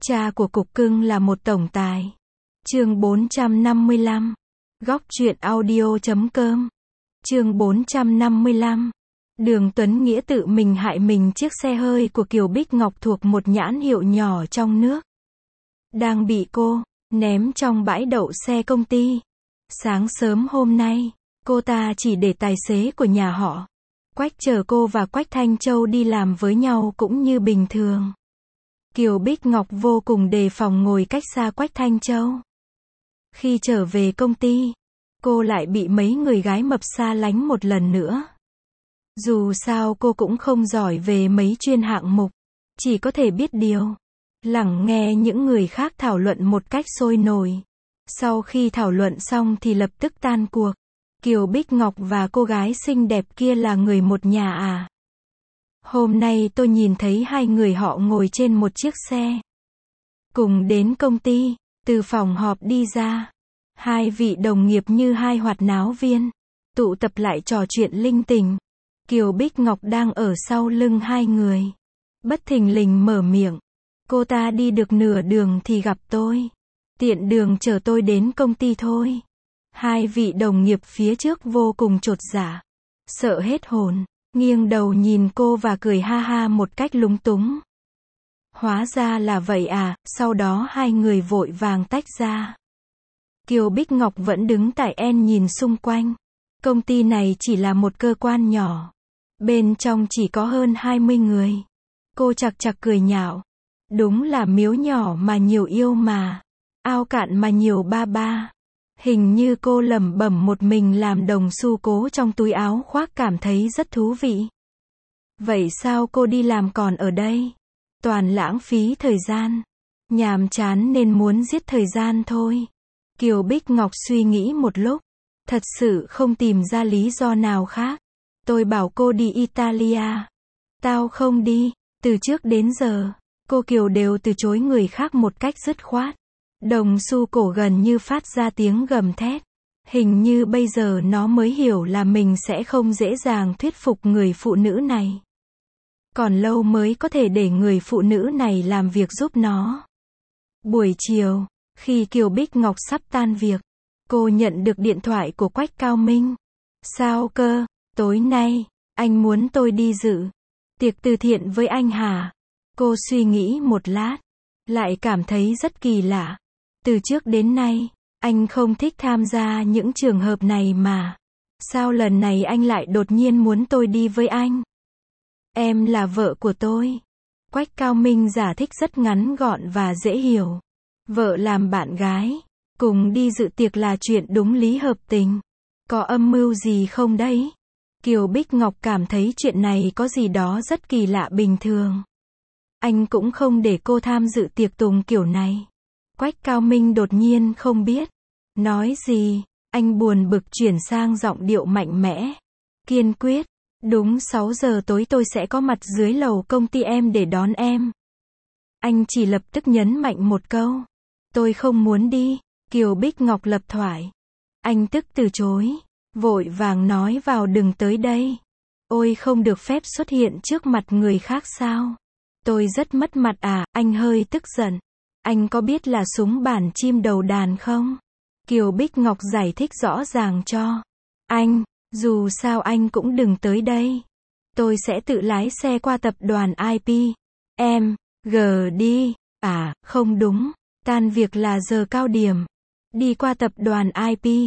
Cha của cục cưng là một tổng tài. Chương 455. Góc truyện audio.com. Chương 455. Đường Tuấn Nghĩa tự mình hại mình. Chiếc xe hơi của Kiều Bích Ngọc thuộc một nhãn hiệu nhỏ trong nước, đang bị cô ném trong bãi đậu xe công ty. Sáng sớm hôm nay, cô ta chỉ để tài xế của nhà họ Quách chờ cô và Quách Thanh Châu đi làm với nhau cũng như bình thường. Kiều Bích Ngọc vô cùng đề phòng ngồi cách xa Quách Thanh Châu. Khi trở về công ty, cô lại bị mấy người gái mập xa lánh một lần nữa. Dù sao cô cũng không giỏi về mấy chuyên hạng mục, chỉ có thể biết điều lắng nghe những người khác thảo luận một cách sôi nổi. Sau khi thảo luận xong thì lập tức tan cuộc. Kiều Bích Ngọc và cô gái xinh đẹp kia là người một nhà à? Hôm nay tôi nhìn thấy hai người họ ngồi trên một chiếc xe, cùng đến công ty. Từ phòng họp đi ra, hai vị đồng nghiệp như hai hoạt náo viên, tụ tập lại trò chuyện linh tinh. Kiều Bích Ngọc đang ở sau lưng hai người, bất thình lình mở miệng. Cô ta đi được nửa đường thì gặp tôi. Tiện đường chở tôi đến công ty thôi. Hai vị đồng nghiệp phía trước vô cùng chột dạ, sợ hết hồn, nghiêng đầu nhìn cô và cười ha ha một cách lúng túng. Hóa ra là vậy à, sau đó hai người vội vàng tách ra. Kiều Bích Ngọc vẫn đứng tại nhìn xung quanh. Công ty này chỉ là một cơ quan nhỏ, bên trong chỉ có hơn 20 người. Cô chạc chạc cười nhạo. Đúng là miếu nhỏ mà nhiều yêu mà, ao cạn mà nhiều ba ba. Hình như cô lẩm bẩm một mình làm đồng xu cố trong túi áo khoác cảm thấy rất thú vị. Vậy sao cô đi làm còn ở đây? Toàn lãng phí thời gian. Nhàm chán nên muốn giết thời gian thôi. Kiều Bích Ngọc suy nghĩ một lúc, thật sự không tìm ra lý do nào khác. Tôi bảo cô đi Italia. Tao không đi. Từ trước đến giờ, cô Kiều đều từ chối người khác một cách dứt khoát. Đồng xu cổ gần như phát ra tiếng gầm thét. Hình như bây giờ nó mới hiểu là mình sẽ không dễ dàng thuyết phục người phụ nữ này. Còn lâu mới có thể để người phụ nữ này làm việc giúp nó. Buổi chiều, khi Kiều Bích Ngọc sắp tan việc, cô nhận được điện thoại của Quách Cao Minh. Sao cơ, tối nay, anh muốn tôi đi dự tiệc từ thiện với anh hả? Cô suy nghĩ một lát, lại cảm thấy rất kỳ lạ. Từ trước đến nay, anh không thích tham gia những trường hợp này mà. Sao lần này anh lại đột nhiên muốn tôi đi với anh? Em là vợ của tôi. Quách Cao Minh giải thích rất ngắn gọn và dễ hiểu. Vợ làm bạn gái, cùng đi dự tiệc là chuyện đúng lý hợp tình. Có âm mưu gì không đấy? Kiều Bích Ngọc cảm thấy chuyện này có gì đó rất kỳ lạ bình thường. Anh cũng không để cô tham dự tiệc tùng kiểu này. Quách Cao Minh đột nhiên không biết nói gì, anh buồn bực chuyển sang giọng điệu mạnh mẽ, kiên quyết. Đúng 6 giờ tối tôi sẽ có mặt dưới lầu công ty em để đón em. Anh chỉ lập tức nhấn mạnh một câu. Tôi không muốn đi. Kiều Bích Ngọc lập thoại. Anh tức từ chối, vội vàng nói vào đừng tới đây. Ôi không được phép xuất hiện trước mặt người khác sao? Tôi rất mất mặt à? Anh hơi tức giận. Anh có biết là súng bản chim đầu đàn không? Kiều Bích Ngọc giải thích rõ ràng cho anh. Dù sao anh cũng đừng tới đây. Tôi sẽ tự lái xe qua tập đoàn IP. G đi. À, không đúng. Tan việc là giờ cao điểm. Đi qua tập đoàn IP.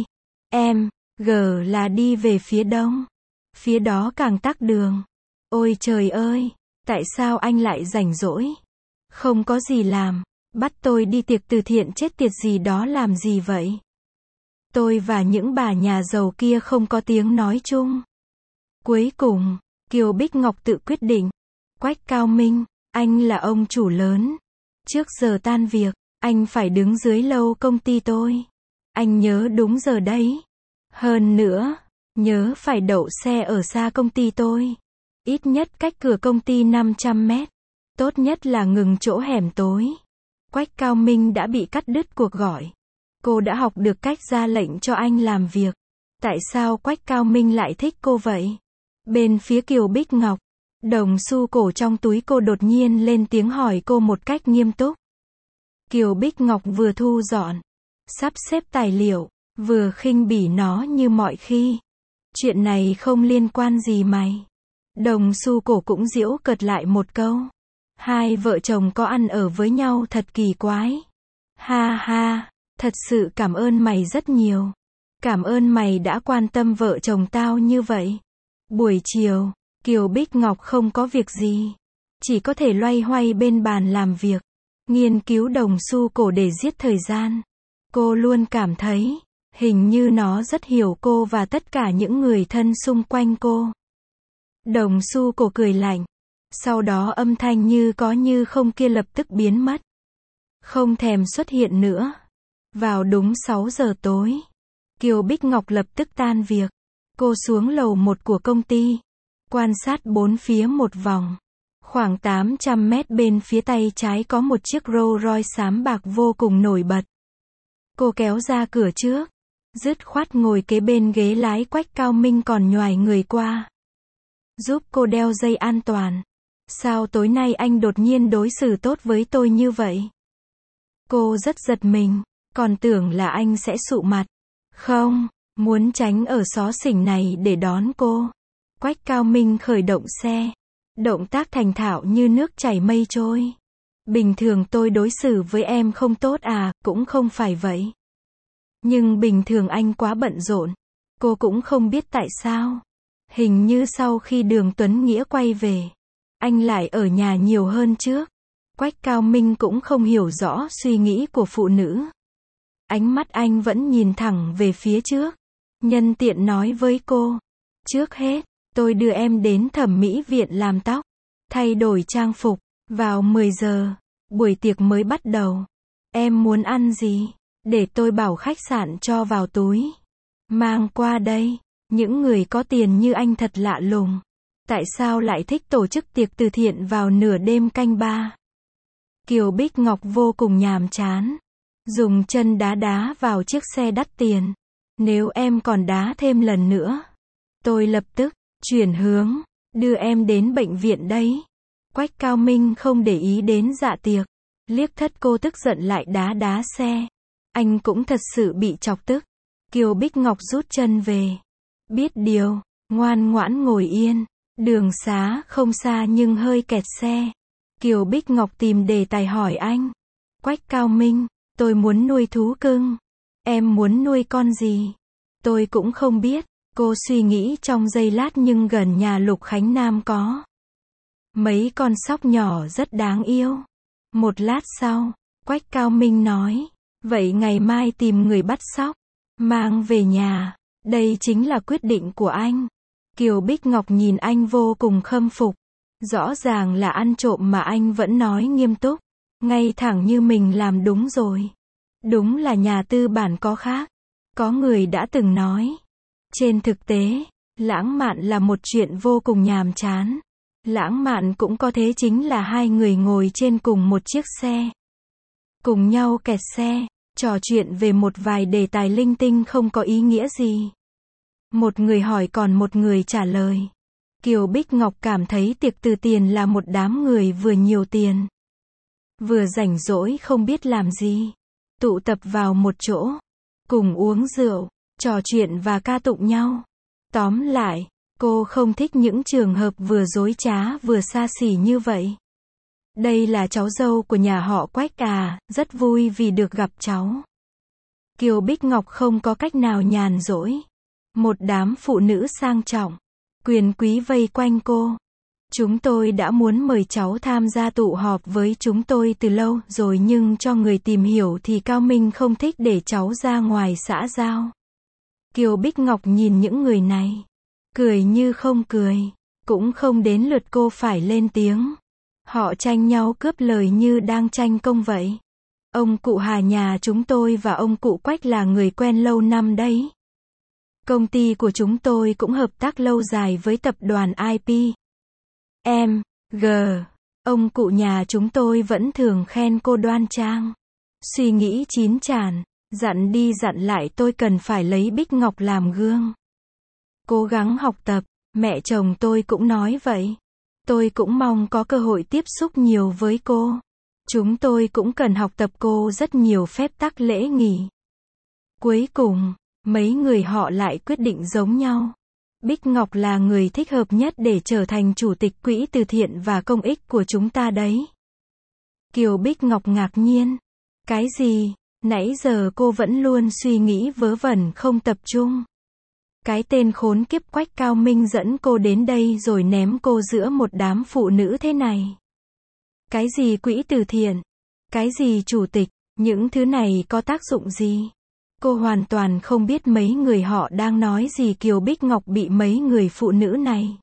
G là đi về phía đông. Phía đó càng tắc đường. Ôi trời ơi, tại sao anh lại rảnh rỗi? Không có gì làm. Bắt tôi đi tiệc từ thiện chết tiệt gì đó làm gì vậy? Tôi và những bà nhà giàu kia không có tiếng nói chung. Cuối cùng, Kiều Bích Ngọc tự quyết định. Quách Cao Minh, anh là ông chủ lớn. Trước giờ tan việc, anh phải đứng dưới lầu công ty tôi. Anh nhớ đúng giờ đấy. Hơn nữa, nhớ phải đậu xe ở xa công ty tôi. Ít nhất cách cửa công ty 500 mét. Tốt nhất là ngừng chỗ hẻm tối. Quách Cao Minh đã bị cắt đứt cuộc gọi. Cô đã học được cách ra lệnh cho anh làm việc. Tại sao Quách Cao Minh lại thích cô vậy? Bên phía Kiều Bích Ngọc, đồng xu cổ trong túi cô đột nhiên lên tiếng hỏi cô một cách nghiêm túc. Kiều Bích Ngọc vừa thu dọn, sắp xếp tài liệu, vừa khinh bỉ nó như mọi khi. Chuyện này không liên quan gì mày. Đồng Xu Cổ cũng giễu cợt lại một câu. Hai vợ chồng có ăn ở với nhau thật kỳ quái. Ha ha, thật sự cảm ơn mày rất nhiều. Cảm ơn mày đã quan tâm vợ chồng tao như vậy. Buổi chiều, Kiều Bích Ngọc không có việc gì. Chỉ có thể loay hoay bên bàn làm việc. Nghiên cứu Đồng Xu Cổ để giết thời gian. Cô luôn cảm thấy, hình như nó rất hiểu cô và tất cả những người thân xung quanh cô. Đồng Xu Cổ cười lạnh. Sau đó âm thanh như có như không kia lập tức biến mất. Không thèm xuất hiện nữa. Vào đúng 6 giờ tối, Kiều Bích Ngọc lập tức tan việc. Cô xuống lầu 1 của công ty. Quan sát bốn phía một vòng. Khoảng 800 mét bên phía tay trái có một chiếc Rolls Royce xám bạc vô cùng nổi bật. Cô kéo ra cửa trước. Dứt khoát ngồi kế bên ghế lái. Quách Cao Minh còn nhoài người qua. Giúp cô đeo dây an toàn. Sao tối nay anh đột nhiên đối xử tốt với tôi như vậy? Cô rất giật mình. Còn tưởng là anh sẽ sụ mặt. Không, muốn tránh ở xó xỉnh này để đón cô. Quách Cao Minh khởi động xe. Động tác thành thạo như nước chảy mây trôi. Bình thường tôi đối xử với em không tốt à, cũng không phải vậy. Nhưng bình thường anh quá bận rộn. Cô cũng không biết tại sao. Hình như sau khi Đường Tuấn Nghĩa quay về, anh lại ở nhà nhiều hơn trước. Quách Cao Minh cũng không hiểu rõ suy nghĩ của phụ nữ. Ánh mắt anh vẫn nhìn thẳng về phía trước. Nhân tiện nói với cô. Trước hết, tôi đưa em đến thẩm mỹ viện làm tóc. Thay đổi trang phục. Vào 10 giờ, buổi tiệc mới bắt đầu. Em muốn ăn gì? Để tôi bảo khách sạn cho vào túi. Mang qua đây. Những người có tiền như anh thật lạ lùng. Tại sao lại thích tổ chức tiệc từ thiện vào nửa đêm canh ba? Kiều Bích Ngọc vô cùng nhàm chán. Dùng chân đá đá vào chiếc xe đắt tiền. Nếu em còn đá thêm lần nữa, tôi lập tức chuyển hướng, đưa em đến bệnh viện đấy. Quách Cao Minh không để ý đến dạ tiệc. Liếc thất cô tức giận lại đá đá xe. Anh cũng thật sự bị chọc tức. Kiều Bích Ngọc rút chân về. Biết điều, ngoan ngoãn ngồi yên. Đường xá không xa nhưng hơi kẹt xe. Kiều Bích Ngọc tìm đề tài hỏi anh. Quách Cao Minh, tôi muốn nuôi thú cưng. Em muốn nuôi con gì? Tôi cũng không biết. Cô suy nghĩ trong giây lát nhưng gần nhà Lục Khánh Nam có mấy con sóc nhỏ rất đáng yêu. Một lát sau, Quách Cao Minh nói. Vậy ngày mai tìm người bắt sóc. Mang về nhà. Đây chính là quyết định của anh. Kiều Bích Ngọc nhìn anh vô cùng khâm phục. Rõ ràng là ăn trộm mà anh vẫn nói nghiêm túc. Ngay thẳng như mình làm đúng rồi. Đúng là nhà tư bản có khác. Có người đã từng nói. Trên thực tế, lãng mạn là một chuyện vô cùng nhàm chán. Lãng mạn cũng có thế chính là hai người ngồi trên cùng một chiếc xe. Cùng nhau kẹt xe, trò chuyện về một vài đề tài linh tinh không có ý nghĩa gì. Một người hỏi còn một người trả lời. Kiều Bích Ngọc cảm thấy tiệc từ tiền là một đám người vừa nhiều tiền, vừa rảnh rỗi không biết làm gì. Tụ tập vào một chỗ, cùng uống rượu, trò chuyện và ca tụng nhau. Tóm lại, cô không thích những trường hợp vừa dối trá vừa xa xỉ như vậy. Đây là cháu dâu của nhà họ Quách à, rất vui vì được gặp cháu. Kiều Bích Ngọc không có cách nào nhàn rỗi. Một đám phụ nữ sang trọng, quyền quý vây quanh cô. Chúng tôi đã muốn mời cháu tham gia tụ họp với chúng tôi từ lâu rồi nhưng cho người tìm hiểu thì Cao Minh không thích để cháu ra ngoài xã giao. Kiều Bích Ngọc nhìn những người này. Cười như không cười. Cũng không đến lượt cô phải lên tiếng. Họ tranh nhau cướp lời như đang tranh công vậy. Ông cụ Hà nhà chúng tôi và ông cụ Quách là người quen lâu năm đấy. Công ty của chúng tôi cũng hợp tác lâu dài với tập đoàn IP. G. Ông cụ nhà chúng tôi vẫn thường khen cô đoan trang. Suy nghĩ chín chàn, dặn đi dặn lại tôi cần phải lấy Bích Ngọc làm gương. Cố gắng học tập, mẹ chồng tôi cũng nói vậy. Tôi cũng mong có cơ hội tiếp xúc nhiều với cô. Chúng tôi cũng cần học tập cô rất nhiều phép tắc lễ nghi. Cuối cùng, mấy người họ lại quyết định giống nhau. Bích Ngọc là người thích hợp nhất để trở thành chủ tịch quỹ từ thiện và công ích của chúng ta đấy. Kiều Bích Ngọc ngạc nhiên. Cái gì? Nãy giờ cô vẫn luôn suy nghĩ vớ vẩn không tập trung. Cái tên khốn kiếp Quách Cao Minh dẫn cô đến đây rồi ném cô giữa một đám phụ nữ thế này. Cái gì quỹ từ thiện? Cái gì chủ tịch? Những thứ này có tác dụng gì? Cô hoàn toàn không biết mấy người họ đang nói gì. Kiều Bích Ngọc bị mấy người phụ nữ này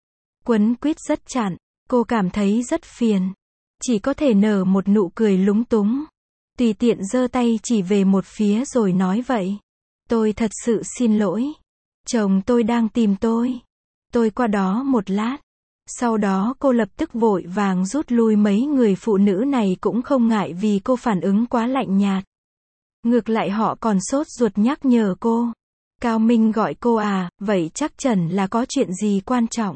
quấn quýt rất chặt. Cô cảm thấy rất phiền. Chỉ có thể nở một nụ cười lúng túng. Tùy tiện giơ tay chỉ về một phía rồi nói vậy. Tôi thật sự xin lỗi. Chồng tôi đang tìm tôi. Tôi qua đó một lát. Sau đó cô lập tức vội vàng rút lui. Mấy người phụ nữ này cũng không ngại vì cô phản ứng quá lạnh nhạt. Ngược lại họ còn sốt ruột nhắc nhở cô. Cao Minh gọi cô à, vậy chắc chắn là có chuyện gì quan trọng.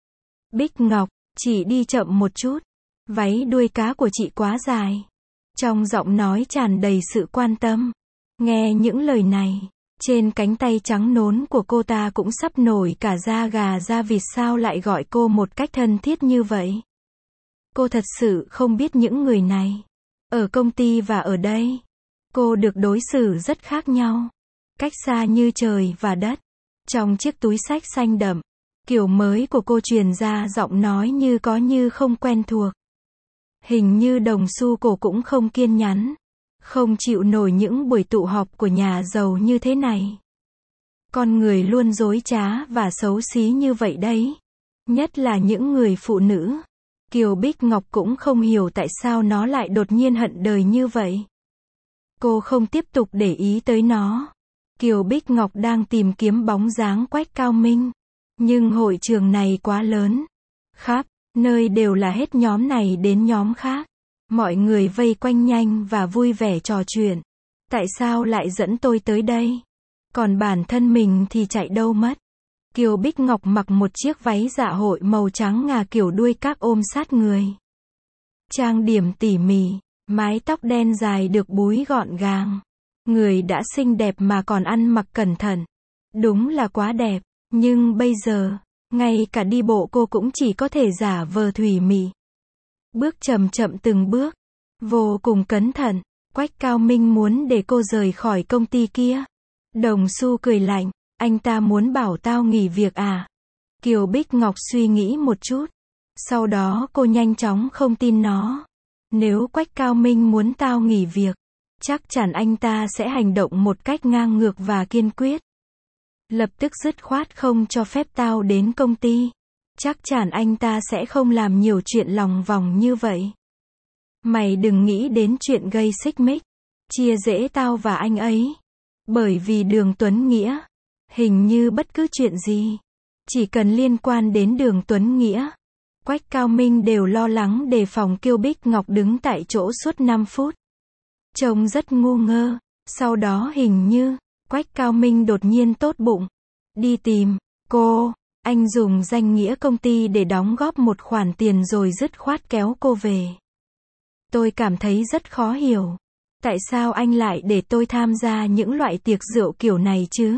Bích Ngọc, chị đi chậm một chút. Váy đuôi cá của chị quá dài. Trong giọng nói tràn đầy sự quan tâm. Nghe những lời này, trên cánh tay trắng nón của cô ta cũng sắp nổi cả da gà da vịt. Sao lại gọi cô một cách thân thiết như vậy? Cô thật sự không biết những người này. Ở công ty và ở đây, cô được đối xử rất khác nhau. Cách xa như trời và đất. Trong chiếc túi xách xanh đậm, kiểu mới của cô truyền ra giọng nói như có như không quen thuộc. Hình như đồng xu cổ cũng không kiên nhẫn. Không chịu nổi những buổi tụ họp của nhà giàu như thế này. Con người luôn dối trá và xấu xí như vậy đấy. Nhất là những người phụ nữ. Kiều Bích Ngọc cũng không hiểu tại sao nó lại đột nhiên hận đời như vậy. Cô không tiếp tục để ý tới nó. Kiều Bích Ngọc đang tìm kiếm bóng dáng Quách Cao Minh. Nhưng hội trường này quá lớn. Khắp nơi đều là hết nhóm này đến nhóm khác. Mọi người vây quanh nhanh và vui vẻ trò chuyện. Tại sao lại dẫn tôi tới đây? Còn bản thân mình thì chạy đâu mất? Kiều Bích Ngọc mặc một chiếc váy dạ hội màu trắng ngà kiểu đuôi các ôm sát người. Trang điểm tỉ mỉ, mái tóc đen dài được búi gọn gàng. Người đã xinh đẹp mà còn ăn mặc cẩn thận. Đúng là quá đẹp. Nhưng bây giờ, ngay cả đi bộ cô cũng chỉ có thể giả vờ thủy mị. Bước chậm chậm từng bước. Vô cùng cẩn thận. Quách Cao Minh muốn để cô rời khỏi công ty kia. Đồng xu cười lạnh. Anh ta muốn bảo tao nghỉ việc à? Kiều Bích Ngọc suy nghĩ một chút. Sau đó cô nhanh chóng không tin nó. Nếu Quách Cao Minh muốn tao nghỉ việc, chắc chắn anh ta sẽ hành động một cách ngang ngược và kiên quyết. Lập tức dứt khoát không cho phép tao đến công ty. Chắc chắn anh ta sẽ không làm nhiều chuyện lòng vòng như vậy. Mày đừng nghĩ đến chuyện gây xích mích, chia rẽ tao và anh ấy. Bởi vì Đường Tuấn Nghĩa, hình như bất cứ chuyện gì, chỉ cần liên quan đến Đường Tuấn Nghĩa, Quách Cao Minh đều lo lắng đề phòng. Kiều Bích Ngọc đứng tại chỗ suốt 5 phút. Trông rất ngu ngơ. Sau đó hình như, Quách Cao Minh đột nhiên tốt bụng. Đi tìm cô. Anh dùng danh nghĩa công ty để đóng góp một khoản tiền rồi dứt khoát kéo cô về. Tôi cảm thấy rất khó hiểu. Tại sao anh lại để tôi tham gia những loại tiệc rượu kiểu này chứ?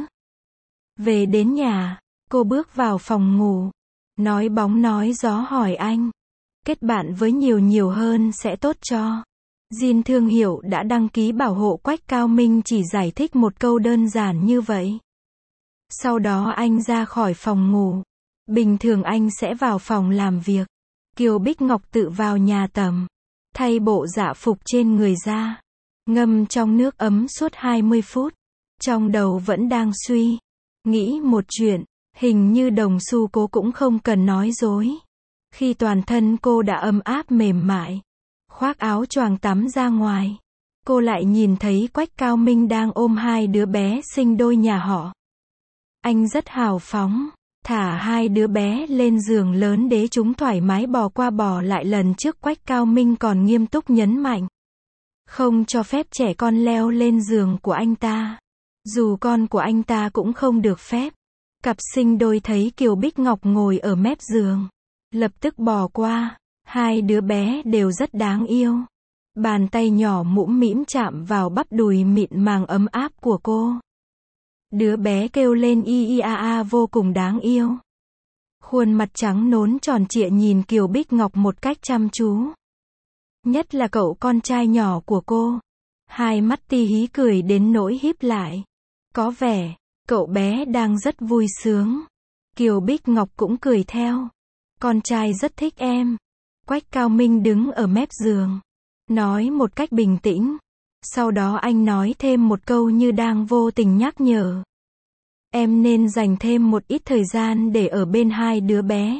Về đến nhà, cô bước vào phòng ngủ. Nói bóng nói gió hỏi anh. Kết bạn với nhiều hơn sẽ tốt cho. Jin thương hiệu đã đăng ký bảo hộ. Quách Cao Minh chỉ giải thích một câu đơn giản như vậy. Sau đó anh ra khỏi phòng ngủ. Bình thường anh sẽ vào phòng làm việc. Kiều Bích Ngọc tự vào nhà tắm, thay bộ dạ phục trên người ra, ngâm trong nước ấm suốt 20 phút. Trong đầu vẫn đang suy nghĩ một chuyện. Hình như đồng xu cô cũng không cần nói dối. Khi toàn thân cô đã ấm áp mềm mại, khoác áo choàng tắm ra ngoài, cô lại nhìn thấy Quách Cao Minh đang ôm hai đứa bé sinh đôi nhà họ. Anh rất hào phóng, thả hai đứa bé lên giường lớn để chúng thoải mái bò qua bò lại. Lần trước Quách Cao Minh còn nghiêm túc nhấn mạnh, không cho phép trẻ con leo lên giường của anh ta. Dù con của anh ta cũng không được phép. Cặp sinh đôi thấy Kiều Bích Ngọc ngồi ở mép giường, lập tức bò qua. Hai đứa bé đều rất đáng yêu. Bàn tay nhỏ mũm mĩm chạm vào bắp đùi mịn màng ấm áp của cô. Đứa bé kêu lên y y a a vô cùng đáng yêu. Khuôn mặt trắng nón tròn trịa nhìn Kiều Bích Ngọc một cách chăm chú. Nhất là cậu con trai nhỏ của cô. Hai mắt ti hí cười đến nỗi híp lại. Có vẻ, cậu bé đang rất vui sướng. Kiều Bích Ngọc cũng cười theo. Con trai rất thích em. Quách Cao Minh đứng ở mép giường. Nói một cách bình tĩnh. Sau đó anh nói thêm một câu như đang vô tình nhắc nhở. Em nên dành thêm một ít thời gian để ở bên hai đứa bé.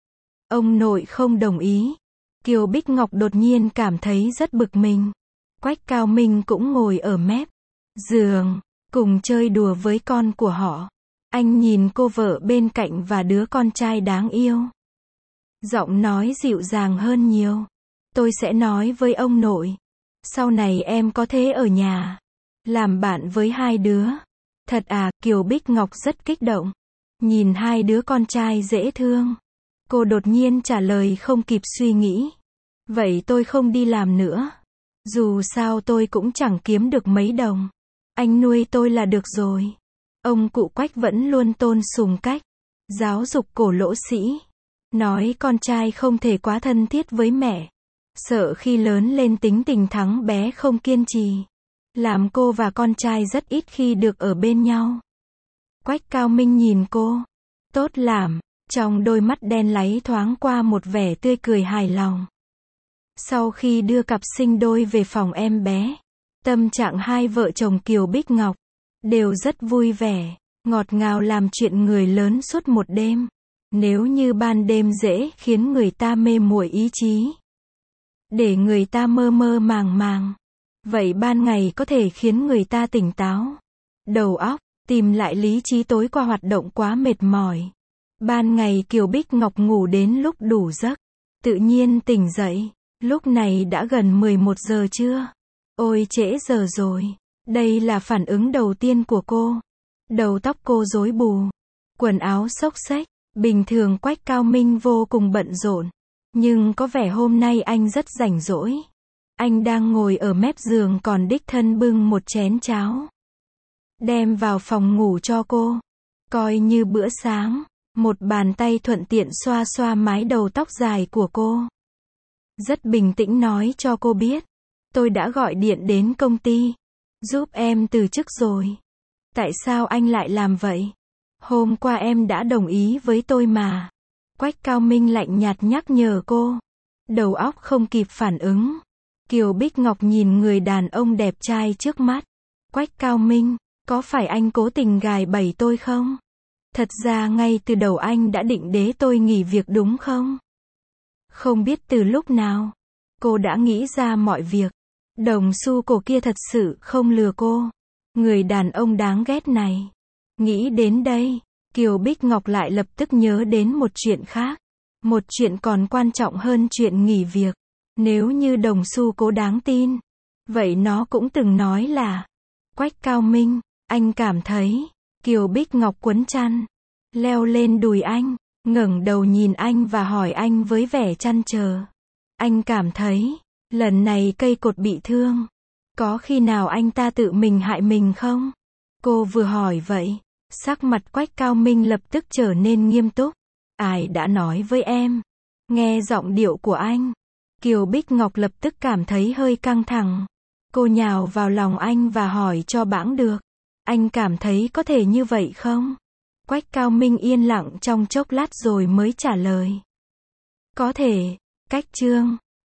Ông nội không đồng ý. Kiều Bích Ngọc đột nhiên cảm thấy rất bực mình. Quách Cao Minh cũng ngồi ở mép giường, cùng chơi đùa với con của họ. Anh nhìn cô vợ bên cạnh và đứa con trai đáng yêu. Giọng nói dịu dàng hơn nhiều. Tôi sẽ nói với ông nội. Sau này em có thể ở nhà, làm bạn với hai đứa. Thật à, Kiều Bích Ngọc rất kích động. Nhìn hai đứa con trai dễ thương. Cô đột nhiên trả lời không kịp suy nghĩ. Vậy tôi không đi làm nữa. Dù sao tôi cũng chẳng kiếm được mấy đồng. Anh nuôi tôi là được rồi. Ông cụ Quách vẫn luôn tôn sùng cách giáo dục cổ lỗ sĩ. Nói con trai không thể quá thân thiết với mẹ. Sợ khi lớn lên tính tình thắng bé không kiên trì. Làm cô và con trai rất ít khi được ở bên nhau. Quách Cao Minh nhìn cô. Tốt làm. Trong đôi mắt đen láy thoáng qua một vẻ tươi cười hài lòng. Sau khi đưa cặp sinh đôi về phòng em bé, tâm trạng hai vợ chồng Kiều Bích Ngọc đều rất vui vẻ, ngọt ngào làm chuyện người lớn suốt một đêm. Nếu như ban đêm dễ khiến người ta mê muội ý chí, để người ta mơ mơ màng màng, vậy ban ngày có thể khiến người ta tỉnh táo, đầu óc, tìm lại lý trí tối qua hoạt động quá mệt mỏi. Ban ngày Kiều Bích Ngọc ngủ đến lúc đủ giấc, tự nhiên tỉnh dậy. Lúc này đã gần 11 giờ trưa. Ôi trễ giờ rồi. Đây là phản ứng đầu tiên của cô. Đầu tóc cô rối bù. Quần áo xốc xếch. Bình thường Quách Cao Minh vô cùng bận rộn. Nhưng có vẻ hôm nay anh rất rảnh rỗi. Anh đang ngồi ở mép giường còn đích thân bưng một chén cháo. Đem vào phòng ngủ cho cô. Coi như bữa sáng. Một bàn tay thuận tiện xoa xoa mái đầu tóc dài của cô. Rất bình tĩnh nói cho cô biết. Tôi đã gọi điện đến công ty. Giúp em từ chức rồi. Tại sao anh lại làm vậy? Hôm qua em đã đồng ý với tôi mà. Quách Cao Minh lạnh nhạt nhắc nhở cô. Đầu óc không kịp phản ứng. Kiều Bích Ngọc nhìn người đàn ông đẹp trai trước mắt. Quách Cao Minh, có phải anh cố tình gài bẫy tôi không? Thật ra ngay từ đầu anh đã định để tôi nghỉ việc đúng không? Không biết từ lúc nào, cô đã nghĩ ra mọi việc. Đồng xu cổ kia thật sự không lừa cô. Người đàn ông đáng ghét này. Nghĩ đến đây, Kiều Bích Ngọc lại lập tức nhớ đến một chuyện khác. Một chuyện còn quan trọng hơn chuyện nghỉ việc. Nếu như đồng xu cố đáng tin, vậy nó cũng từng nói là Quách Cao Minh, anh cảm thấy. Kiều Bích Ngọc quấn chăn, leo lên đùi anh, ngẩng đầu nhìn anh và hỏi anh với vẻ trăn trở. Anh cảm thấy, lần này cây cột bị thương. Có khi nào anh ta tự mình hại mình không? Cô vừa hỏi vậy, sắc mặt Quách Cao Minh lập tức trở nên nghiêm túc. Ai đã nói với em? Nghe giọng điệu của anh, Kiều Bích Ngọc lập tức cảm thấy hơi căng thẳng. Cô nhào vào lòng anh và hỏi cho bãng được. Anh cảm thấy có thể như vậy không? Quách Cao Minh yên lặng trong chốc lát rồi mới trả lời. Có thể. Cách chương